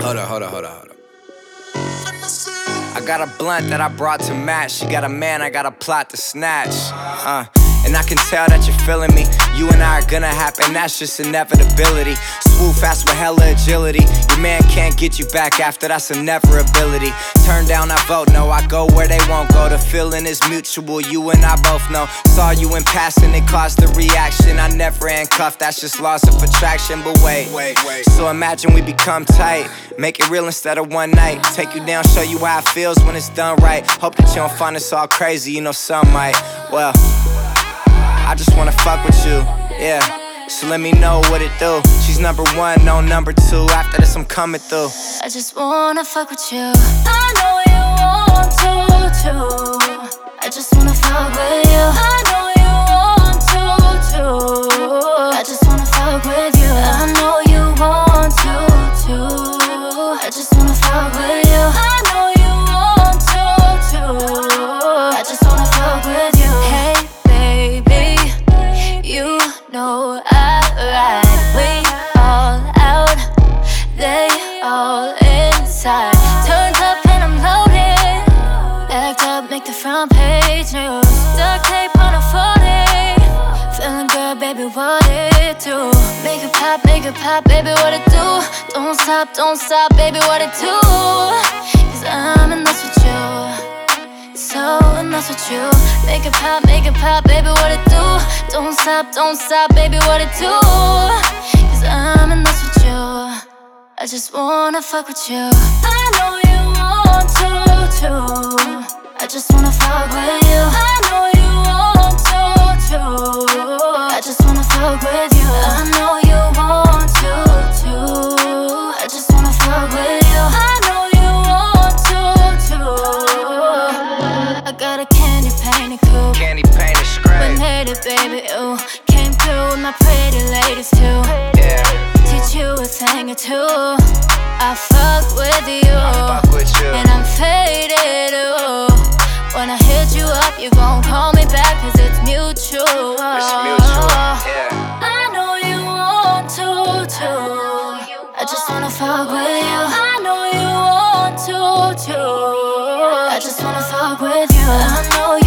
Hold up. I got a blunt that I brought to match. She got a man, I got a plot to snatch. And I can tell that you're feeling me. You and I are gonna happen, that's just inevitability. Swoop fast with hella agility. Your man can't get you back after, that's a never ability. Turn down, I vote no, I go where they won't go. The feeling is mutual, you and I both know. Saw you in passing, it caused the reaction. I never handcuffed, that's just laws of attraction. But wait. So imagine we become tight. Make it real instead of one night. Take you down, show you how it feels when it's done right. Hope that you don't find us all crazy, you know some might. Well, I just wanna fuck with you, yeah. So let me know what it do. She's number one, no number two. After this I'm coming through. I just wanna fuck with you. I know you want to too. I just wanna fuck with you. I know you want to too. I just wanna fuck with you. I know you want to too. I just wanna fuck with you. I know you want to too. I just wanna fuck with you. Hey baby, you know I ride. We all out, they all inside. Turns up and I'm loaded. Backed up, make the front page news. Duct tape on a 40. Feeling good, baby, what it do? Make it pop, baby, what it do? Don't stop, baby, what it do? Cause I'm in love with you. So in love with you. Make it pop, baby, what it do? Don't stop, baby, what it do? Cause I'm in love with you. I just wanna fuck with you. I know you want to too. I just wanna fuck with you. I know you want to too. I just wanna fuck with you. I know you want to too. I just wanna fuck with you. I know you want to too. I got a candy painted coupe. Candy painted scratch. We made it, baby, ooh. Came through with my pretty ladies too. Yeah. Teach you a thing or two. I fuck with you. And I'm faded, ooh. When I hit you up, you gon' call me back, cause it's mutual. Yeah. I know you want to too. I just wanna fuck with you. I know you want to too. I just wanna fuck with you. I know